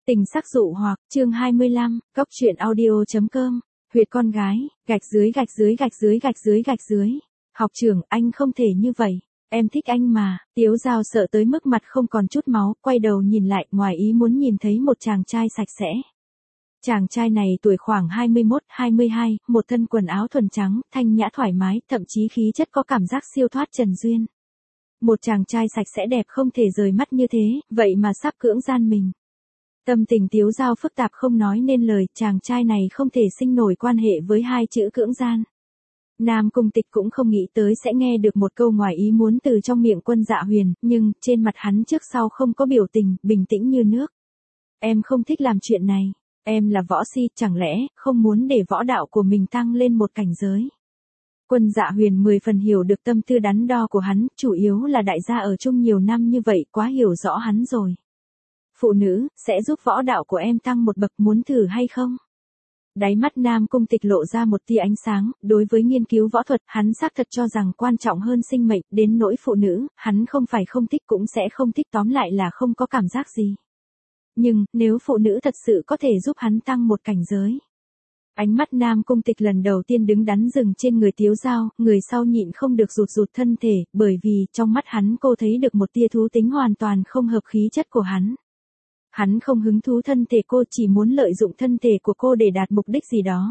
Tình sắc dụ hoặc, chương 25, Cóc truyện audio.com, huyệt con gái, gạch dưới gạch dưới gạch dưới gạch dưới gạch dưới. Học trưởng, anh không thể như vậy, em thích anh mà. Tiếu Dao sợ tới mức mặt không còn chút máu, quay đầu nhìn lại, ngoài ý muốn nhìn thấy một chàng trai sạch sẽ. Chàng trai này tuổi khoảng 21, 22, một thân quần áo thuần trắng, thanh nhã thoải mái, thậm chí khí chất có cảm giác siêu thoát trần duyên. Một chàng trai sạch sẽ đẹp không thể rời mắt như thế, vậy mà sắp cưỡng gian mình. Tâm tình Tiếu Dao phức tạp không nói nên lời, chàng trai này không thể sinh nổi quan hệ với hai chữ cưỡng gian. Nam Cung Tịch cũng không nghĩ tới sẽ nghe được một câu ngoài ý muốn từ trong miệng Quân Dạ Huyền, nhưng trên mặt hắn trước sau không có biểu tình, bình tĩnh như nước. Em không thích làm chuyện này, em là võ si, chẳng lẽ không muốn để võ đạo của mình tăng lên một cảnh giới. Quân Dạ Huyền 10 phần hiểu được tâm tư đắn đo của hắn, chủ yếu là đại gia ở chung nhiều năm như vậy quá hiểu rõ hắn rồi. Phụ nữ, sẽ giúp võ đạo của em tăng một bậc, muốn thử hay không? Đáy mắt Nam Cung Tịch lộ ra một tia ánh sáng, đối với nghiên cứu võ thuật, hắn xác thật cho rằng quan trọng hơn sinh mệnh, đến nỗi phụ nữ, hắn không phải không thích cũng sẽ không thích, tóm lại là không có cảm giác gì. Nhưng, nếu phụ nữ thật sự có thể giúp hắn tăng một cảnh giới. Ánh mắt Nam Cung Tịch lần đầu tiên đứng đắn dừng trên người Tiếu Dao, người sau nhịn không được rụt rụt thân thể, bởi vì, trong mắt hắn cô thấy được một tia thú tính hoàn toàn không hợp khí chất của hắn. Hắn không hứng thú thân thể cô, chỉ muốn lợi dụng thân thể của cô để đạt mục đích gì đó.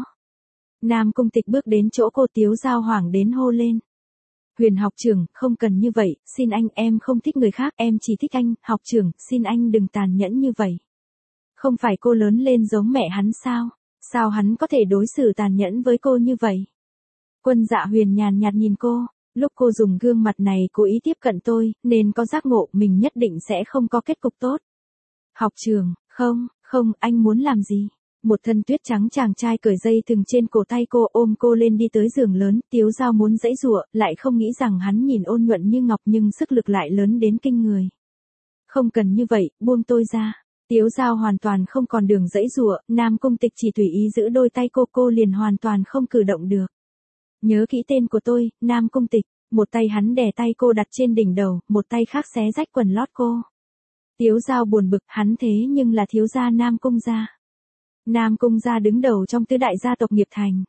Nam Cung Tịch bước đến chỗ cô, Tiếu Dao hoảng đến hô lên. Huyền học trưởng, không cần như vậy, xin anh, em không thích người khác, em chỉ thích anh, học trưởng, xin anh đừng tàn nhẫn như vậy. Không phải cô lớn lên giống mẹ hắn sao? Sao hắn có thể đối xử tàn nhẫn với cô như vậy? Quân Dạ Huyền nhàn nhạt nhìn cô, lúc cô dùng gương mặt này cố ý tiếp cận tôi, nên có giác ngộ mình nhất định sẽ không có kết cục tốt. Học trưởng, không, anh muốn làm gì? Một thân tuyết trắng chàng trai cởi dây thừng trên cổ tay cô, ôm cô lên đi tới giường lớn, Tiếu Dao muốn giãy giụa, lại không nghĩ rằng hắn nhìn ôn nhuận như ngọc nhưng sức lực lại lớn đến kinh người. Không cần như vậy, buông tôi ra. Tiếu Dao hoàn toàn không còn đường giãy giụa, Nam Cung Tịch chỉ tùy ý giữ đôi tay cô liền hoàn toàn không cử động được. Nhớ kỹ tên của tôi, Nam Cung Tịch. Một tay hắn đè tay cô đặt trên đỉnh đầu, một tay khác xé rách quần lót cô. Tiếu Dao buồn bực, hắn thế nhưng là thiếu gia Nam Cung gia. Nam Cung gia đứng đầu trong tứ đại gia tộc nghiệp thành.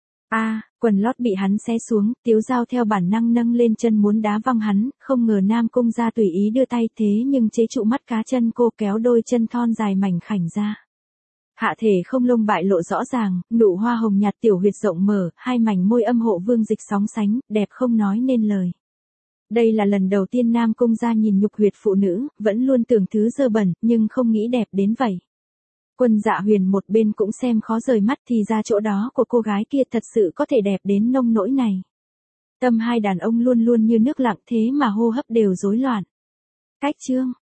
Quần lót bị hắn xé xuống, Tiếu Dao theo bản năng nâng lên chân muốn đá văng hắn, không ngờ Nam Cung gia tùy ý đưa tay thế nhưng chế trụ mắt cá chân cô, kéo đôi chân thon dài mảnh khảnh ra. Hạ thể không lông bại lộ rõ ràng, nụ hoa hồng nhạt tiểu huyệt rộng mở, hai mảnh môi âm hộ vương dịch sóng sánh, đẹp không nói nên lời. Đây là lần đầu tiên Nam Cung gia nhìn nhục huyệt phụ nữ, vẫn luôn tưởng thứ dơ bẩn, nhưng không nghĩ đẹp đến vậy. Quân Dạ Huyền một bên cũng xem khó rời mắt, thì ra chỗ đó của cô gái kia thật sự có thể đẹp đến nông nỗi này. Tâm hai đàn ông luôn luôn như nước lặng, thế mà hô hấp đều rối loạn. Cách chương